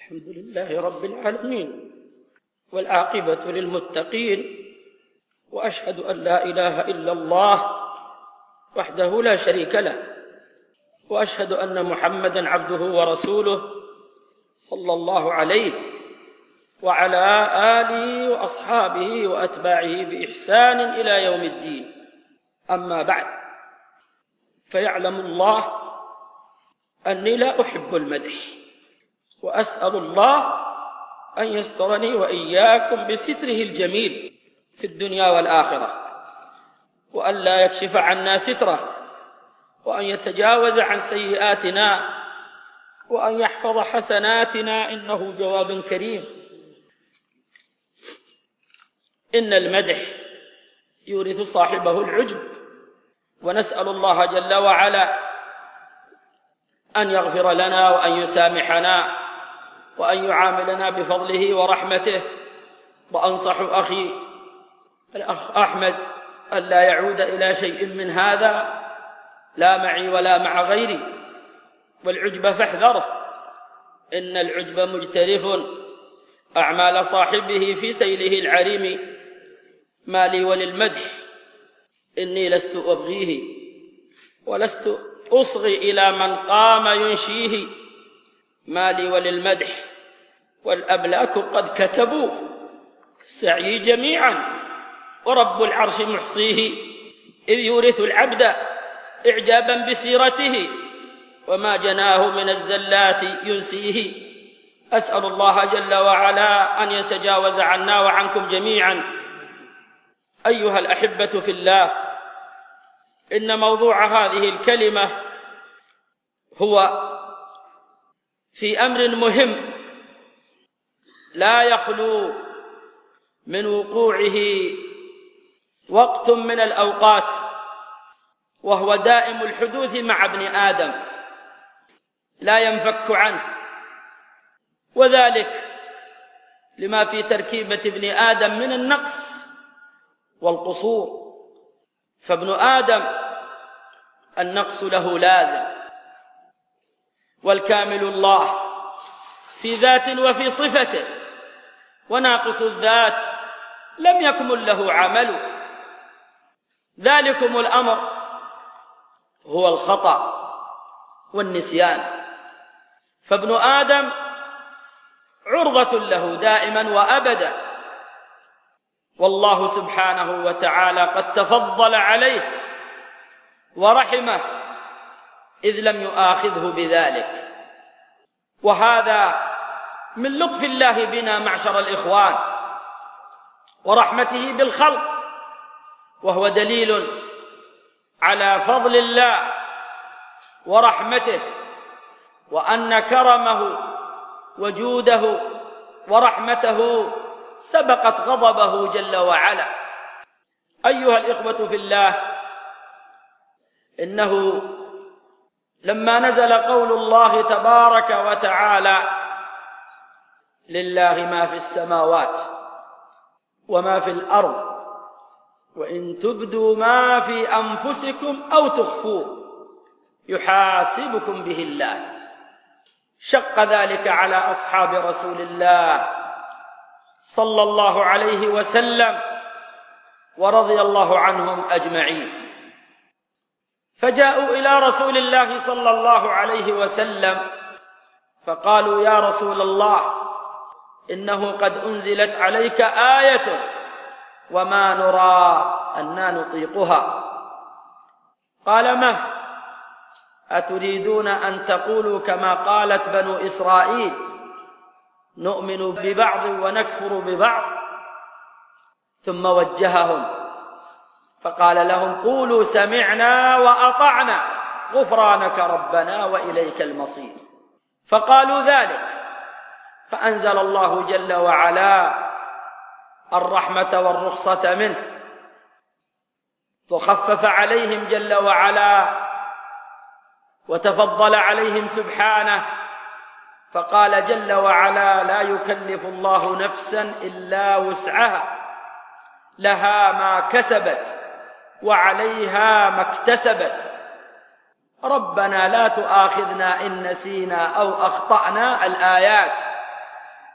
الحمد لله رب العالمين، والعاقبة للمتقين، وأشهد أن لا إله إلا الله وحده لا شريك له، وأشهد أن محمدًا عبده ورسوله صلى الله عليه وعلى آله وأصحابه وأتباعه بإحسان إلى يوم الدين. أما بعد، فيعلم الله أني لا أحب المدح، وأسأل الله أن يسترني وإياكم بستره الجميل في الدنيا والآخرة، وأن لا يكشف عنا ستره، وأن يتجاوز عن سيئاتنا، وأن يحفظ حسناتنا، إنه جواد كريم. إن المدح يورث صاحبه العجب، ونسأل الله جل وعلا أن يغفر لنا وأن يسامحنا وأن يعاملنا بفضله ورحمته. وأنصح أخي الأخ أحمد أن لا يعود إلى شيء من هذا، لا معي ولا مع غيري، والعجب فاحذره، إن العجب مجترف أعمال صاحبه في سيله العريم. ما لي وللمدح إني لست أبغيه، ولست أصغي إلى من قام ينشيه. ما لي وللمدح والأبلاك قد كتبوا سعي جميعا، ورب العرش محصيه، إذ يورث العبد إعجابا بسيرته، وما جناه من الزلات ينسيه. أسأل الله جل وعلا أن يتجاوز عنا وعنكم جميعا. أيها الأحبة في الله، إن موضوع هذه الكلمة هو في أمر مهم لا يخلو من وقوعه وقت من الأوقات، وهو دائم الحدوث مع ابن آدم، لا ينفك عنه، وذلك لما في تركيبة ابن آدم من النقص والقصور. فابن آدم النقص له لازم، والكامل الله في ذات وفي صفته، وناقص الذات لم يكمل له عمل. ذلكم الأمر هو الخطأ والنسيان، فابن آدم عرضة له دائما وأبدا، والله سبحانه وتعالى قد تفضل عليه ورحمه إذ لم يؤاخذه بذلك. وهذا من لطف الله بنا معشر الإخوان ورحمته بالخلق، وهو دليل على فضل الله ورحمته، وأن كرمه وجوده ورحمته سبقت غضبه جل وعلا. أيها الإخوة في الله، إنه لما نزل قول الله تبارك وتعالى: لله ما في السماوات وما في الأرض وإن تبدوا ما في أنفسكم أو تخفوه يحاسبكم به الله، شق ذلك على أصحاب رسول الله صلى الله عليه وسلم ورضي الله عنهم أجمعين. فجاءوا إلى رسول الله صلى الله عليه وسلم فقالوا: يا رسول الله، إنه قد أنزلت عليك آية وما نرى أننا نطيقها. قال: ما أتريدون أن تقولوا كما قالت بنو إسرائيل: نؤمن ببعض ونكفر ببعض؟ ثم وجههم فقال لهم: قولوا سمعنا وأطعنا غفرانك ربنا وإليك المصير. فقالوا ذلك، فأنزل الله جل وعلا الرحمة والرخصة منه، فخفف عليهم جل وعلا وتفضل عليهم سبحانه، فقال جل وعلا: لا يكلف الله نفسا إلا وسعها، لها ما كسبت وعليها ما اكتسبت، ربنا لا تؤاخذنا إن نسينا أو أخطأنا. الآيات.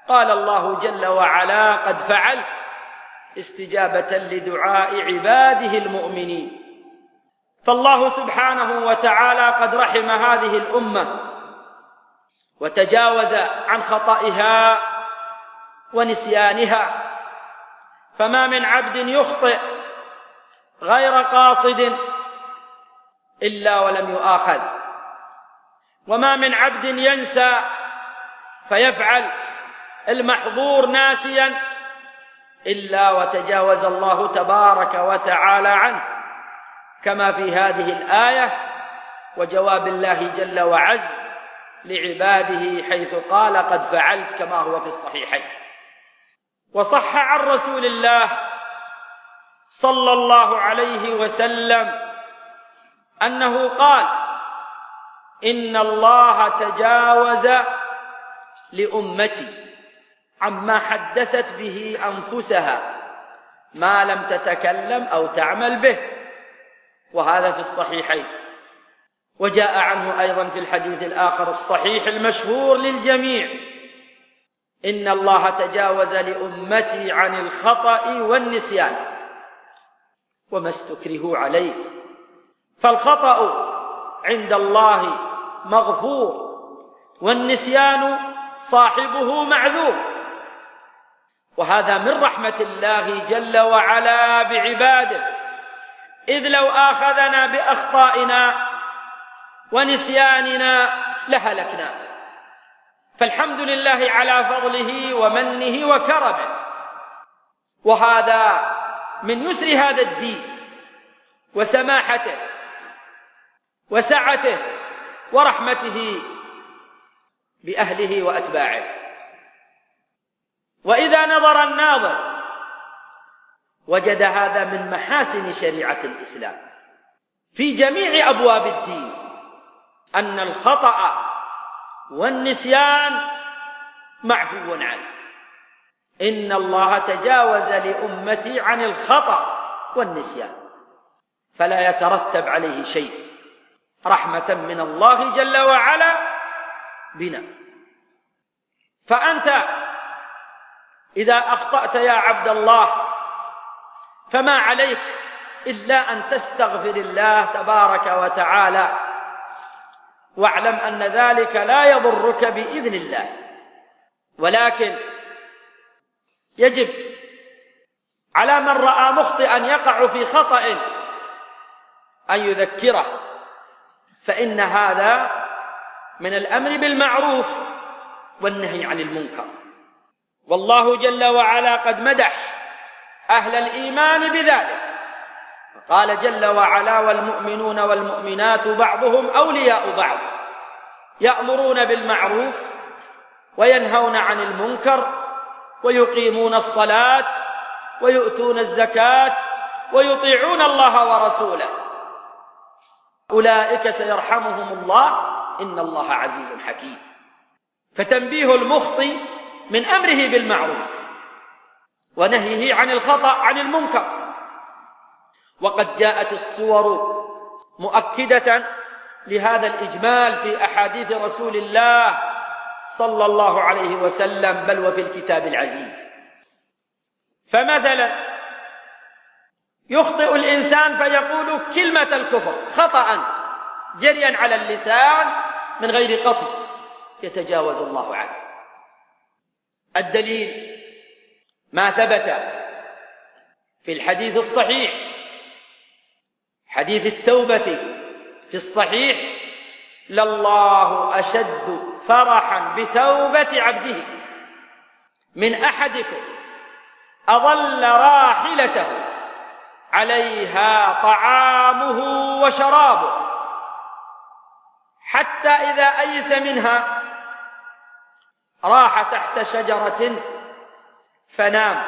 قال الله جل وعلا: قد فعلت، استجابة لدعاء عباده المؤمنين. فالله سبحانه وتعالى قد رحم هذه الأمة وتجاوز عن خطئها ونسيانها، فما من عبد يخطئ غير قاصد إلا ولم يؤاخذ، وما من عبد ينسى فيفعل المحظور ناسيا إلا وتجاوز الله تبارك وتعالى عنه، كما في هذه الآية وجواب الله جل وعز لعباده حيث قال: قد فعلت، كما هو في الصحيحين. وصح عن رسول الله صلى الله عليه وسلم أنه قال: إن الله تجاوز لأمتي عما حدثت به أنفسها ما لم تتكلم أو تعمل به، وهذا في الصحيحين. وجاء عنه أيضا في الحديث الآخر الصحيح المشهور للجميع: إن الله تجاوز لأمتي عن الخطأ والنسيان وما استكرهوا عليه. فالخطأ عند الله مغفور، والنسيان صاحبه معذور، وهذا من رحمة الله جل وعلا بعباده، إذ لو آخذنا بأخطائنا ونسياننا لهلكنا. فالحمد لله على فضله ومنه وكرمه، وهذا من يسر هذا الدين وسماحته وسعته ورحمته بأهله وأتباعه. وإذا نظر الناظر وجد هذا من محاسن شريعة الإسلام في جميع أبواب الدين، أن الخطأ والنسيان معفو عنه. إن الله تجاوز لأمتي عن الخطأ والنسيان، فلا يترتب عليه شيء، رحمة من الله جل وعلا بنا. فأنت إذا أخطأت يا عبد الله فما عليك إلا أن تستغفر الله تبارك وتعالى، واعلم أن ذلك لا يضرك بإذن الله، ولكن يجب على من رأى مخطئا يقع في خطأ أن يذكره، فإن هذا من الأمر بالمعروف والنهي عن المنكر. والله جل وعلا قد مدح أهل الإيمان بذلك، قال جل وعلا: والمؤمنون والمؤمنات بعضهم أولياء بعض يأمرون بالمعروف وينهون عن المنكر ويقيمون الصلاة ويؤتون الزكاة ويطيعون الله ورسوله، أولئك سيرحمهم الله إن الله عزيز حكيم. فتنبيه المخطئ من أمره بالمعروف ونهيه عن الخطأ عن المنكر. وقد جاءت الصور مؤكدة لهذا الإجمال في أحاديث رسول الله صلى الله عليه وسلم، بل وفي الكتاب العزيز. فمثلا يخطئ الإنسان فيقول كلمة الكفر خطأ جريا على اللسان من غير قصد، يتجاوز الله عنه. الدليل ما ثبت في الحديث الصحيح، حديث التوبة في الصحيح: لله أشد فرحا بتوبة عبده من أحدكم أظل راحلته عليها طعامه وشرابه حتى إذا أيس منها راح تحت شجرة فنام،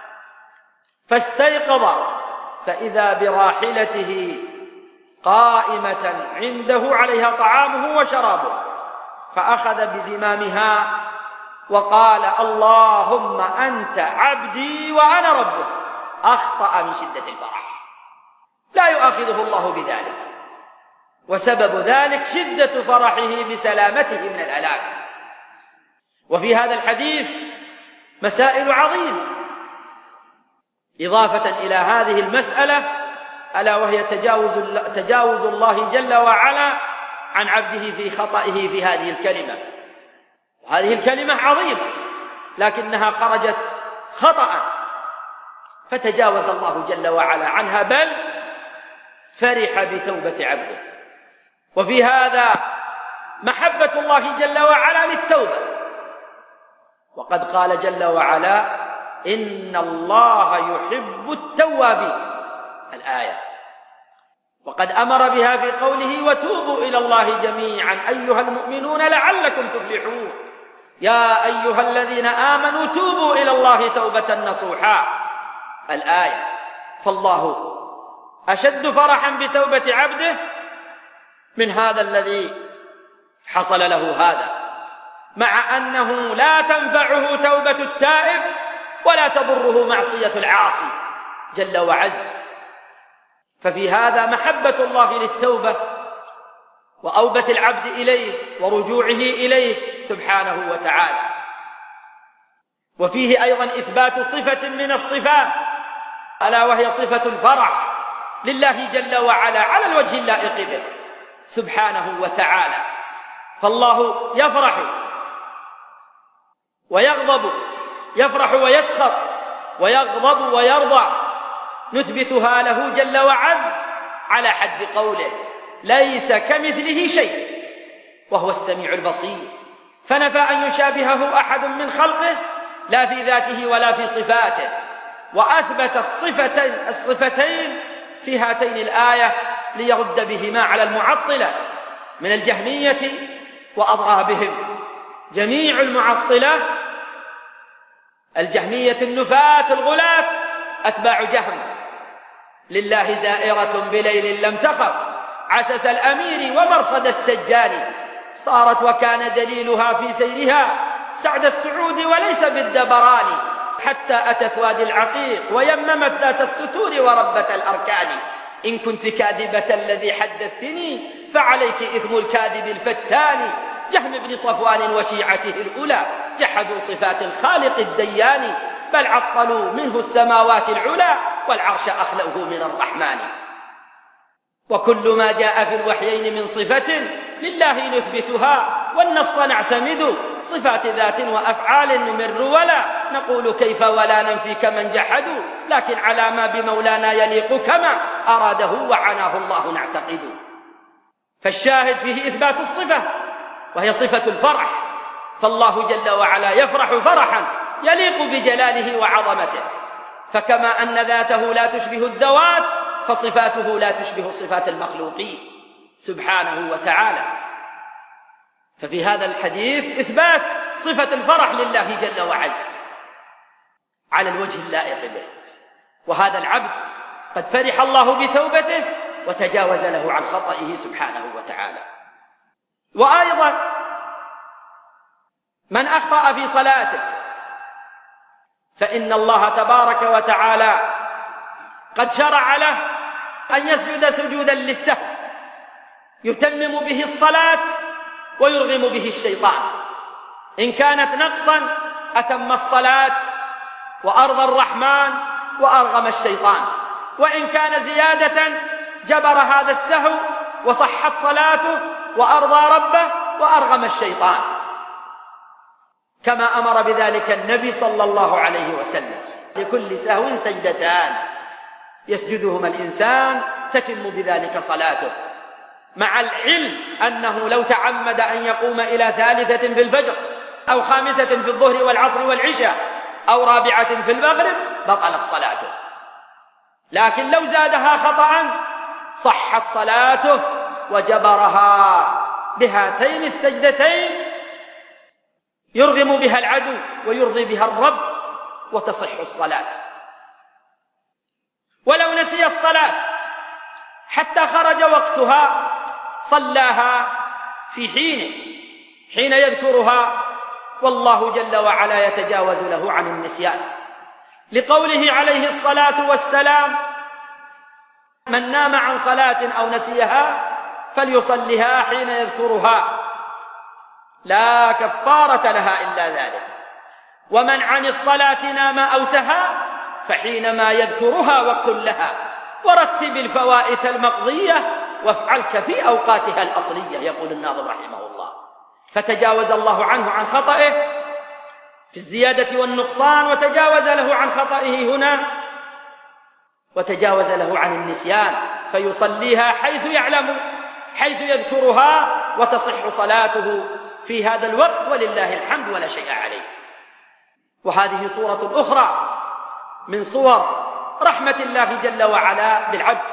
فاستيقظ فإذا براحلته قائمة عنده عليها طعامه وشرابه، فأخذ بزمامها وقال: اللهم أنت عبدي وأنا ربك. أخطأ من شدة الفرح، لا يؤاخذه الله بذلك، وسبب ذلك شدة فرحه بسلامته من الهلاك. وفي هذا الحديث مسائل عظيمة، إضافة إلى هذه المسألة ألا وهي تجاوز الله جل وعلا عن عبده في خطئه في هذه الكلمة. وهذه الكلمة عظيمة لكنها خرجت خطأ فتجاوز الله جل وعلا عنها، بل فرح بتوبة عبده. وفي هذا محبة الله جل وعلا للتوبة، وقد قال جل وعلا: إن الله يحب التوابين، الآية. وقد أمر بها في قوله: وتوبوا إلى الله جميعا أيها المؤمنون لعلكم تفلحون، يا أيها الذين آمنوا توبوا إلى الله توبة نصوحا، الآية. فالله أشد فرحا بتوبة عبده من هذا الذي حصل له هذا، مع أنه لا تنفعه توبة التائب ولا تضره معصية العاصي جل وعز. ففي هذا محبة الله للتوبة وأوبة العبد إليه ورجوعه إليه سبحانه وتعالى. وفيه أيضا إثبات صفة من الصفات ألا وهي صفة الفرح لله جل وعلا على الوجه اللائق به سبحانه وتعالى. فالله يفرح ويغضب، يفرح ويسخط ويغضب ويرضى، نثبتها له جل وعز على حد قوله: ليس كمثله شيء وهو السميع البصير، فنفى أن يشابهه أحد من خلقه لا في ذاته ولا في صفاته، وأثبت الصفتين في هاتين الآية ليرد بهما على المعطلة من الجهمية وأضرابهم. جميع المعطلة الجهمية النفاة الغلاة أتباع جهم، لله زائرة بليل لم تخف عسس الأمير ومرصد السجان، صارت وكان دليلها في سيرها سعد السعود وليس بالدبران، حتى أتت وادي العقيق ويممت ذات الستور وربة الأركان. إن كنت كاذبة الذي حدثتني فعليك إثم الكاذب الفتان. جهم بن صفوان وشيعته الأولى جحدوا صفات الخالق الديان، بل عطلوا منه السماوات العلى والعرش أخلوه من الرحمن. وكل ما جاء في الوحيين من صفة لله نثبتها، والنص نعتمد، صفات ذات وأفعال نمر ولا نقول كيف ولا ننفي كمن جحدوا، لكن على ما بمولانا يليق كما أراده وعناه الله نعتقد. فالشاهد فيه إثبات الصفة وهي صفة الفرح، فالله جل وعلا يفرح فرحا يليق بجلاله وعظمته، فكما أن ذاته لا تشبه الذوات فصفاته لا تشبه صفات المخلوقين سبحانه وتعالى. ففي هذا الحديث إثبات صفة الفرح لله جل وعز على الوجه اللائق به، وهذا العبد قد فرح الله بتوبته وتجاوز له عن خطئه سبحانه وتعالى. وأيضا من أخطأ في صلاته فإن الله تبارك وتعالى قد شرع له أن يسجد سجودا للسهو يتمم به الصلاة ويرغم به الشيطان. إن كانت نقصا أتم الصلاة وأرضى الرحمن وأرغم الشيطان، وإن كان زيادة جبر هذا السهو وصحت صلاته وأرضى ربه وأرغم الشيطان، كما أمر بذلك النبي صلى الله عليه وسلم: لكل سهو سجدتان يسجدهما الإنسان تتم بذلك صلاته، مع العلم أنه لو تعمد أن يقوم إلى ثالثة في الفجر أو خامسة في الظهر والعصر والعشاء أو رابعة في المغرب بطلت صلاته، لكن لو زادها خطأ صحت صلاته وجبرها بهاتين السجدتين يرغم بها العدو ويرضي بها الرب وتصح الصلاة. ولو نسي الصلاة حتى خرج وقتها صلاها في حين يذكرها، والله جل وعلا يتجاوز له عن النسيان، لقوله عليه الصلاة والسلام: من نام عن صلاة أو نسيها فليصلها حين يذكرها لا كفارة لها إلا ذلك. ومن عن الصلاة نام أو سهى فحينما يذكرها وقت لها، ورتب الفوائت المقضية وافعلك في أوقاتها الأصلية، يقول الناظم رحمه الله. فتجاوز الله عنه عن خطئه في الزيادة والنقصان، وتجاوز له عن خطئه هنا، وتجاوز له عن النسيان، فيصليها حيث يعلم، حيث يذكرها، وتصح صلاته في هذا الوقت ولله الحمد ولا شيء عليه. وهذه صورة أخرى من صور رحمة الله جل وعلا بالعبد.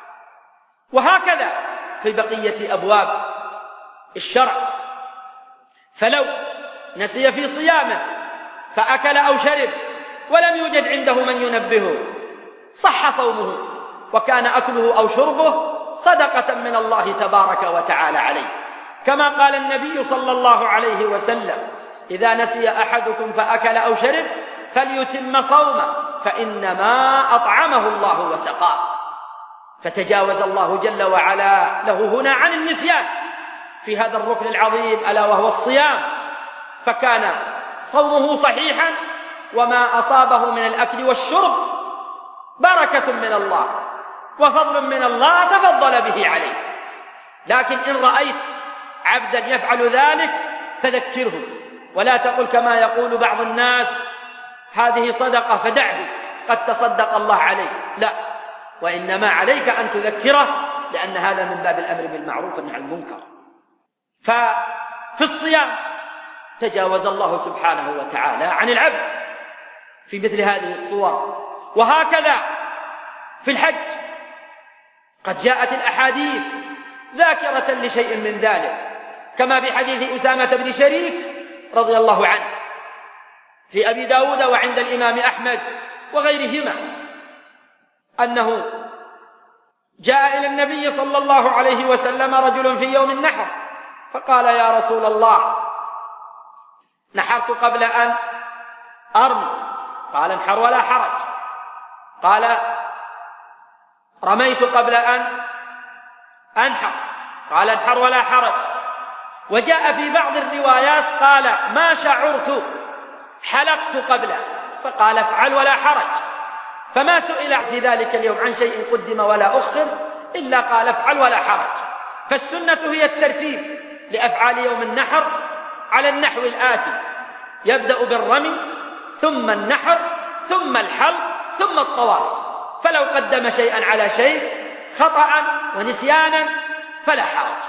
وهكذا في بقية أبواب الشرع، فلو نسي في صيامه فأكل أو شرب ولم يوجد عنده من ينبهه صح صومه، وكان أكله أو شربه صدقة من الله تبارك وتعالى عليه، كما قال النبي صلى الله عليه وسلم: إذا نسي أحدكم فأكل أو شرب فليتم صومه فإنما أطعمه الله وسقاه. فتجاوز الله جل وعلا له هنا عن النسيان في هذا الركن العظيم ألا وهو الصيام، فكان صومه صحيحا، وما أصابه من الأكل والشرب بركة من الله وفضل من الله تفضل به عليه. لكن إن رأيت عبدا يفعل ذلك فذكره، ولا تقل كما يقول بعض الناس: هذه صدقة فدعه قد تصدق الله عليه. لا، وإنما عليك أن تذكره، لأن هذا من باب الأمر بالمعروف والنهي عن المنكر. ففي الصيام تجاوز الله سبحانه وتعالى عن العبد في مثل هذه الصور. وهكذا في الحج قد جاءت الأحاديث ذاكرة لشيء من ذلك، كما في حديث أسامة بن شريك رضي الله عنه في أبي داود وعند الإمام أحمد وغيرهما، أنه جاء إلى النبي صلى الله عليه وسلم رجل في يوم النحر فقال: يا رسول الله، نحرت قبل أن أرمي. قال: انحر ولا حرج. قال: رميت قبل أن أنحر. قال: انحر ولا حرج. وجاء في بعض الروايات قال: ما شعرت، حلقت قبل. فقال: افعل ولا حرج. فما سئل في ذلك اليوم عن شيء قدم ولا أخر إلا قال: افعل ولا حرج. فالسنة هي الترتيب لأفعال يوم النحر على النحو الآتي: يبدأ بالرمي، ثم النحر، ثم الحلق، ثم الطواف. فلو قدم شيئا على شيء خطأ ونسيانا فلا حرج.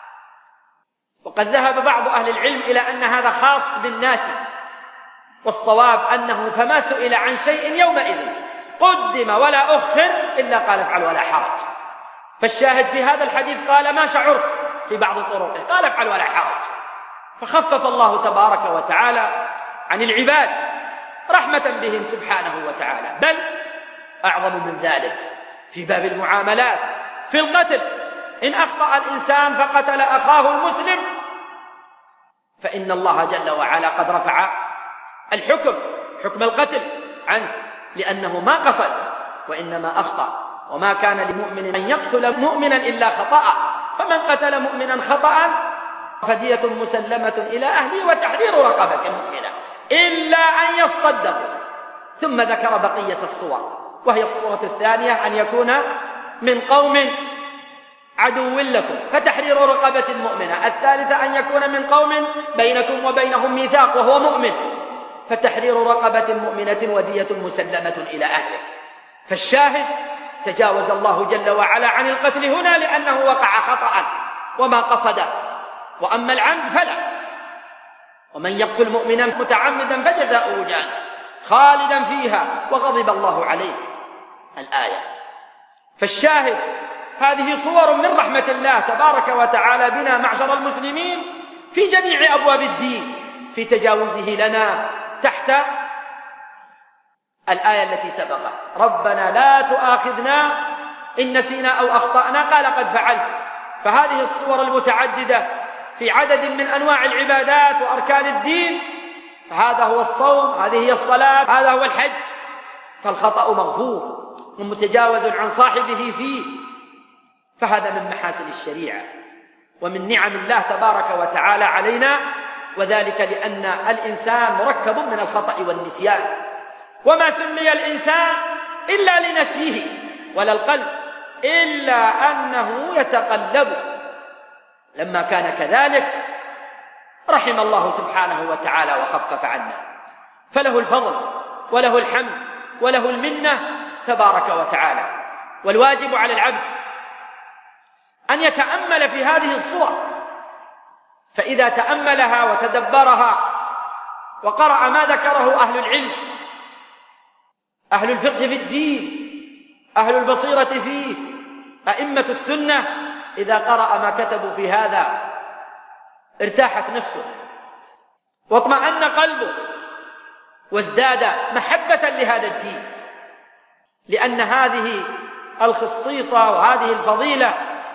وقد ذهب بعض أهل العلم إلى أن هذا خاص بالناس، والصواب أنه فما سئل عن شيء يومئذ قدم ولا أخر إلا قال: افعل ولا حرج. فالشاهد في هذا الحديث قال: ما شعرت في بعض طرقه، قال: افعل ولا حرج. فخفف الله تبارك وتعالى عن العباد رحمة بهم سبحانه وتعالى. بل أعظم من ذلك في باب المعاملات، في القتل، إن أخطأ الإنسان فقتل أخاه المسلم فإن الله جل وعلا قد رفع الحكم، حكم القتل عنه، لأنه ما قصد وإنما أخطأ. وما كان لمؤمن أن يقتل مؤمنا إلا خطأ، فمن قتل مؤمنا خطأ فدية مسلمة إلى أهله وتحرير رقبة مؤمنة إلا أن يصدقوا. ثم ذكر بقية الصور، وهي الصورة الثانية: أن يكون من قوم عدو لكم فتحرير رقبة مؤمنة. الثالثة: أن يكون من قوم بينكم وبينهم ميثاق وهو مؤمن فتحرير رقبة مؤمنة ودية مسلمة إلى أهله. فالشاهد تجاوز الله جل وعلا عن القتل هنا لأنه وقع خطأ وما قصده. وأما العمد فلا، ومن يقتل مؤمنا متعمدا فجزاؤه جهنم خالدا فيها وغضب الله عليه، الآية. فالشاهد هذه صور من رحمة الله تبارك وتعالى بنا معشر المسلمين في جميع أبواب الدين، في تجاوزه لنا تحت الآية التي سبقت: ربنا لا تؤاخذنا إن نسينا أو أخطأنا، قال: قد فعلت. فهذه الصور المتعددة في عدد من أنواع العبادات وأركان الدين، فهذا هو الصوم، هذه هي الصلاة، هذا هو الحج. فالخطأ مغفور ومتجاوز عن صاحبه فيه. فهذا من محاسن الشريعة ومن نعم الله تبارك وتعالى علينا وذلك لأن الإنسان مركب من الخطأ والنسيان، وما سمي الإنسان إلا لنسيه ولا القلب، إلا أنه يتقلب. لما كان كذلك رحم الله سبحانه وتعالى وخفف عنا، فله الفضل وله الحمد وله المنة تبارك وتعالى. والواجب على العبد أن يتأمل في هذه الصور، فإذا تأملها وتدبرها وقرأ ما ذكره أهل العلم، أهل الفقه في الدين، أهل البصيرة فيه، أئمة السنة، إذا قرأ ما كتبوا في هذا ارتاحت نفسه واطمأن قلبه وازداد محبة لهذا الدين، لأن هذه الخصيصة وهذه الفضيلة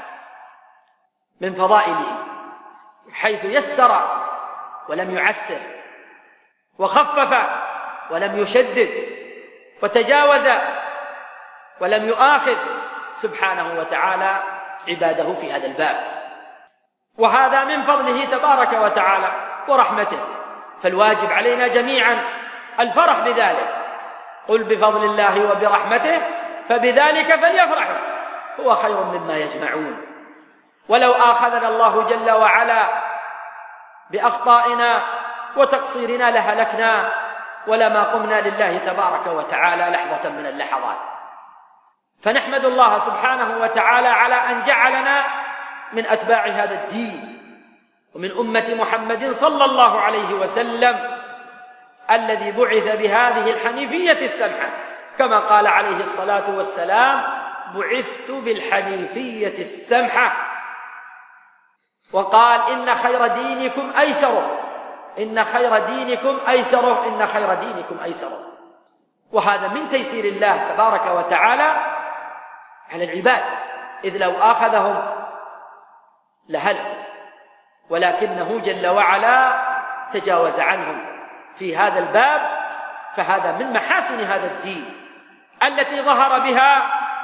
من فضائله، حيث يسر ولم يعسر، وخفف ولم يشدد، وتجاوز ولم يؤاخذ سبحانه وتعالى عباده في هذا الباب. وهذا من فضله تبارك وتعالى ورحمته، فالواجب علينا جميعا الفرح بذلك. قل بفضل الله وبرحمته فبذلك فليفرحوا هو خير مما يجمعون. ولو آخذنا الله جل وعلا بأخطائنا وتقصيرنا لهلكنا، ولما قمنا لله تبارك وتعالى لحظة من اللحظات. فنحمد الله سبحانه وتعالى على أن جعلنا من أتباع هذا الدين ومن أمة محمد صلى الله عليه وسلم الذي بعث بهذه الحنيفية السمحة، كما قال عليه الصلاة والسلام: بعثت بالحنيفية السمحة. وقال: إن خير دينكم أيسره، إن خير دينكم أيسره، إن خير دينكم أيسره. وهذا من تيسير الله تبارك وتعالى على العباد، إذ لو آخذهم لهلكوا، ولكنه جل وعلا تجاوز عنهم في هذا الباب. فهذا من محاسن هذا الدين التي ظهر بها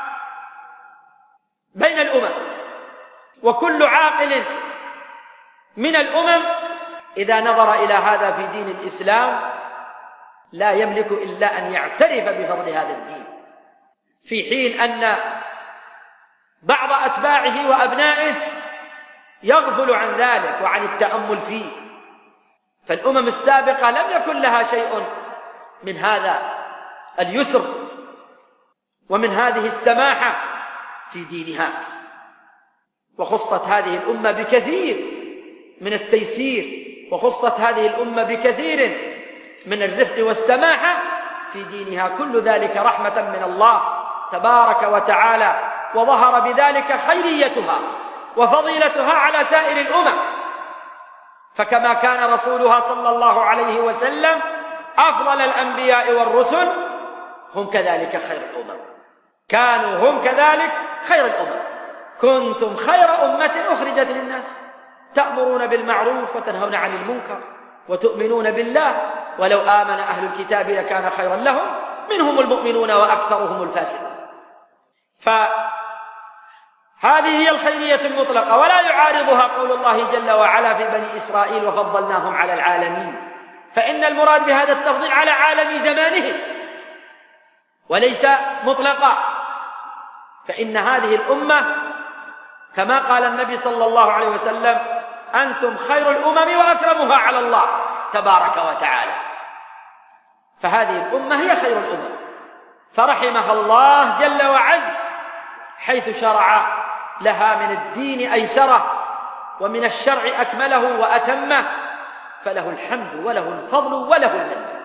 بين الأمم، وكل عاقل من الأمم إذا نظر إلى هذا في دين الإسلام لا يملك إلا أن يعترف بفضل هذا الدين، في حين أن بعض أتباعه وأبنائه يغفل عن ذلك وعن التأمل فيه. فالأمم السابقة لم يكن لها شيء من هذا اليسر ومن هذه السماحة في دينها، وخصت هذه الأمة بكثير من التيسير، وخصت هذه الأمة بكثير من الرفق والسماحة في دينها. كل ذلك رحمة من الله تبارك وتعالى، وظهر بذلك خيريتها وفضيلتها على سائر الأمم. فكما كان رسولها صلى الله عليه وسلم أفضل الأنبياء والرسل، هم كذلك خير الأمم، كانوا هم كذلك خير الأمم. كنتم خير أمة أخرجت للناس تأمرون بالمعروف وتنهون عن المنكر وتؤمنون بالله ولو آمن أهل الكتاب لكان خيرا لهم منهم المؤمنون وأكثرهم الفاسقون. فهذه هي الخيرية المطلقة، ولا يعارضها قول الله جل وعلا في بني إسرائيل: وفضلناهم على العالمين. فإن المراد بهذا التفضيل على عالم زمانهم وليس مطلقا، فإن هذه الأمة كما قال النبي صلى الله عليه وسلم: أنتم خير الأمم وأكرمها على الله تبارك وتعالى. فهذه الأمة هي خير الأمم، فرحمها الله جل وعز حيث شرع لها من الدين أيسره ومن الشرع أكمله وأتمه، فله الحمد وله الفضل وله المنة.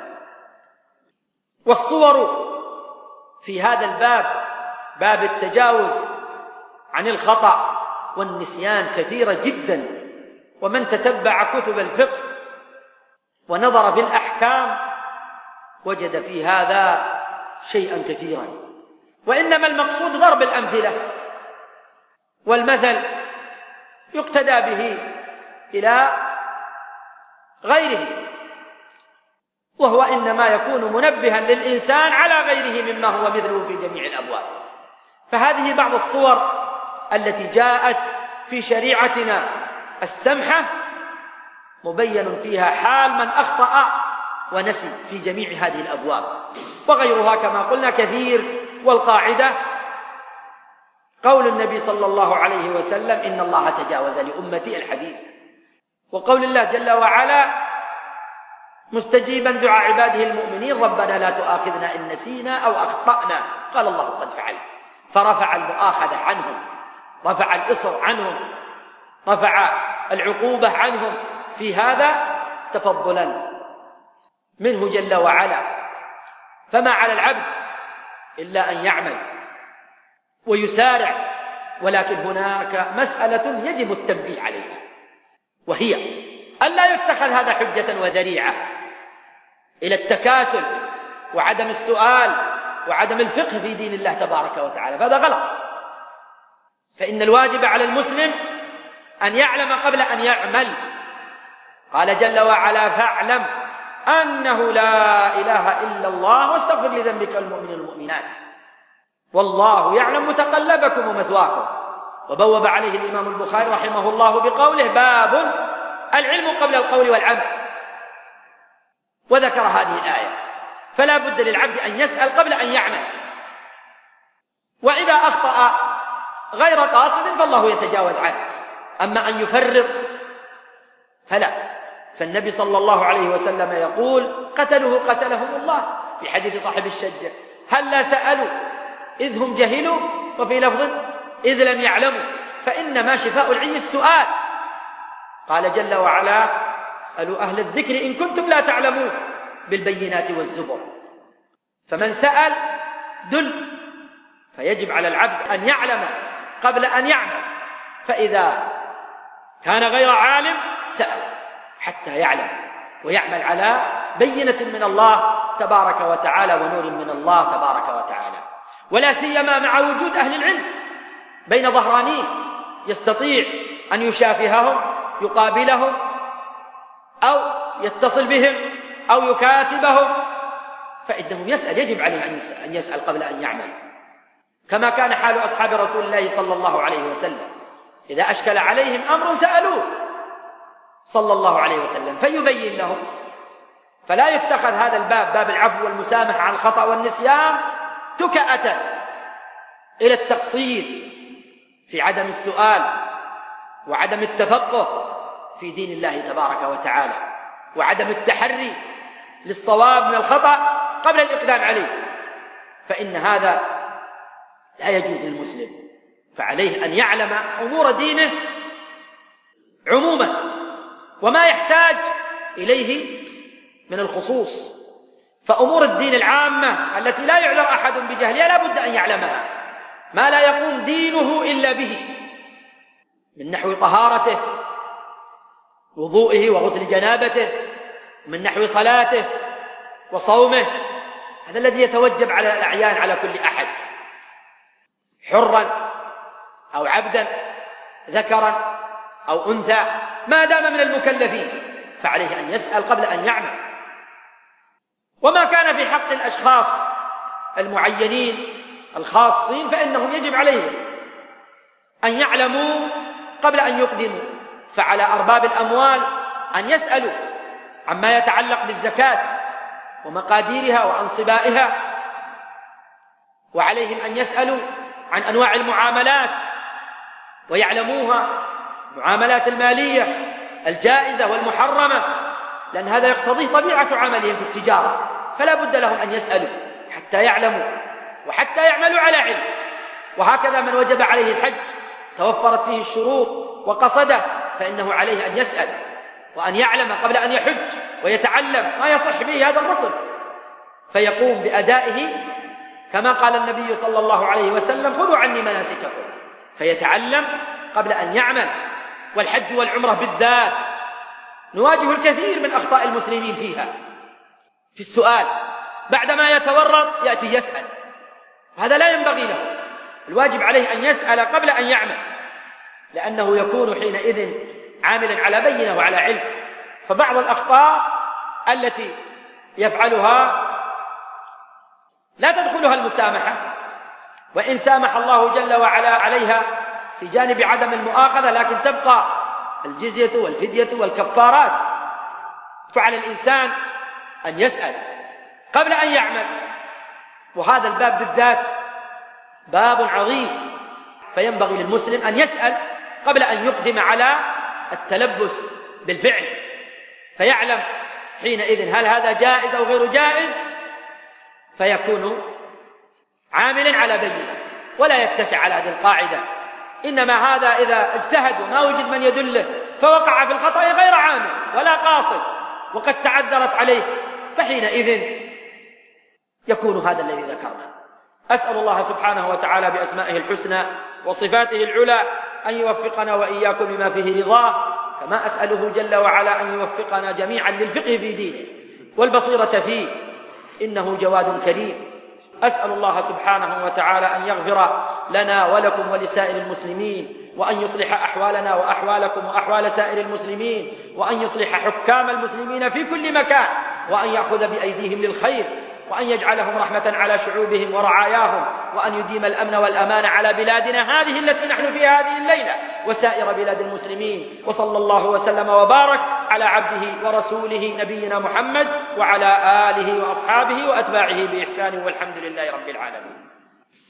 والصور في هذا الباب، باب التجاوز عن الخطأ والنسيان، كثيرة جدا، ومن تتبع كتب الفقه ونظر في الأحكام وجد في هذا شيئا كثيرا. وإنما المقصود ضرب الأمثلة، والمثل يقتدى به إلى غيره، وهو إنما يكون منبها للإنسان على غيره مما هو مثله في جميع الأبواب. فهذه بعض الصور التي جاءت في شريعتنا السمحة مبين فيها حال من أخطأ ونسي في جميع هذه الأبواب، وغيرها كما قلنا كثير. والقاعدة قول النبي صلى الله عليه وسلم: إن الله تجاوز لأمتي الحديث، وقول الله جل وعلا مستجيبا دعاء عباده المؤمنين: ربنا لا تؤاخذنا إن نسينا أو أخطأنا، قال الله قد فعلت، فرفع المؤاخذة عنهم، رفع الإصر عنهم، رفع العقوبة عنهم في هذا تفضلا منه جل وعلا. فما على العبد إلا أن يعمل ويسارع، ولكن هناك مسألة يجب التنبيه عليها، وهي ألا يتخذ هذا حجة وذريعة إلى التكاسل وعدم السؤال وعدم الفقه في دين الله تبارك وتعالى، فهذا غلط. فإن الواجب على المسلم أن يعلم قبل أن يعمل. قال جل وعلا: فاعلم أنه لا إله إلا الله واستغفر لذنبك والمؤمنين والمؤمنات والله يعلم متقلبكم ومثواكم. وبوب عليه الإمام البخاري رحمه الله بقوله: باب العلم قبل القول والعمل، وذكر هذه الآية. فلا بد للعبد أن يسأل قبل أن يعمل، وإذا أخطأ غير قاصد فالله يتجاوز عنه. أما أن يفرط فلا. فالنبي صلى الله عليه وسلم يقول: قتلهم الله، في حديث صاحب الشجة: هلا سألوا إذ هم جهلوا، وفي لفظ: إذ لم يعلموا، فإنما شفاء العي السؤال. قال جل وعلا: اسألوا أهل الذكر إن كنتم لا تعلمون، بالبينات والزبر. فمن سأل دل. فيجب على العبد أن يعلم قبل أن يعمل، فإذا كان غير عالم سأل حتى يعلم ويعمل على بينة من الله تبارك وتعالى ونور من الله تبارك وتعالى، ولا سيما مع وجود أهل العلم بين ظهرانين يستطيع أن يشافههم، يقابلهم، أو يتصل بهم، أو يكاتبهم، فإنه يسأل. يجب عليه أن يسأل قبل أن يعمل، كما كان حال أصحاب رسول الله صلى الله عليه وسلم: إذا أشكل عليهم أمر سألوه صلى الله عليه وسلم فيبين لهم. فلا يتخذ هذا الباب، باب العفو والمسامحة عن الخطأ والنسيان، تكأة إلى التقصير في عدم السؤال وعدم التفقه في دين الله تبارك وتعالى، وعدم التحري للصواب من الخطأ قبل الإقدام عليه، فإن هذا لا يجوز للمسلم. فعليه أن يعلم أمور دينه عموما وما يحتاج إليه من الخصوص. فأمور الدين العامة التي لا يعذر أحد بجهلها لا بد أن يعلمها، ما لا يقوم دينه إلا به من نحو طهارته، وضوئه وغسل جنابته، من نحو صلاته وصومه. هذا الذي يتوجب على الأعيان على كل أحد، حرا أو عبدا، ذكرا أو أنثى، ما دام من المكلفين، فعليه أن يسأل قبل أن يعمل. وما كان في حق الأشخاص المعينين الخاصين فإنهم يجب عليهم أن يعلموا قبل أن يقدموا. فعلى أرباب الأموال أن يسألوا عما يتعلق بالزكاة ومقاديرها وأنصبائها، وعليهم أن يسألوا عن أنواع المعاملات ويعلموها، المعاملات المالية الجائزة والمحرمة، لأن هذا يقتضيه طبيعة عملهم في التجارة، فلا بد لهم أن يسألوا حتى يعلموا وحتى يعملوا على علم. وهكذا من وجب عليه الحج توفرت فيه الشروط وقصده، فإنه عليه أن يسأل وأن يعلم قبل أن يحج ويتعلم ما يصح به هذا الركن، فيقوم بأدائه كما قال النبي صلى الله عليه وسلم: خذوا عني مناسككم، فيتعلم قبل أن يعمل. والحج والعمرة بالذات نواجه الكثير من أخطاء المسلمين فيها في السؤال، بعدما يتورط يأتي يسأل، وهذا لا ينبغي له. الواجب عليه أن يسأل قبل أن يعمل، لأنه يكون حينئذ عاملا على بينة وعلى علم. فبعض الأخطاء التي يفعلها لا تدخلها المسامحة، وإن سامح الله جل وعلا عليها في جانب عدم المؤاخذة، لكن تبقى الجزية والفدية والكفارات فعلى الإنسان أن يسأل قبل أن يعمل، وهذا الباب بالذات باب عظيم، فينبغي للمسلم أن يسأل قبل أن يقدم على التلبس بالفعل، فيعلم حينئذ هل هذا جائز أو غير جائز، فيكون عاملا على بينة ولا يتكئ على هذه القاعدة. إنما هذا إذا اجتهد وما وجد من يدله فوقع في الخطأ غير عامل ولا قاصد وقد تعذرت عليه، فحينئذ يكون هذا الذي ذكرنا. أسأل الله سبحانه وتعالى بأسمائه الحسنى وصفاته العلى أن يوفقنا وإياكم لما فيه رضاه، كما أسأله جل وعلا أن يوفقنا جميعا للفقه في دينه والبصيرة فيه، إنه جواد كريم. أسأل الله سبحانه وتعالى أن يغفر لنا ولكم ولسائر المسلمين، وأن يصلح أحوالنا وأحوالكم وأحوال سائر المسلمين، وأن يصلح حكام المسلمين في كل مكان، وأن يأخذ بأيديهم للخير، وأن يجعلهم رحمة على شعوبهم ورعاياهم، وأن يديم الأمن والأمان على بلادنا هذه التي نحن فيها هذه الليلة وسائر بلاد المسلمين. وصلى الله وسلم وبارك على عبده ورسوله نبينا محمد وعلى آله وأصحابه وأتباعه بإحسان، والحمد لله رب العالمين.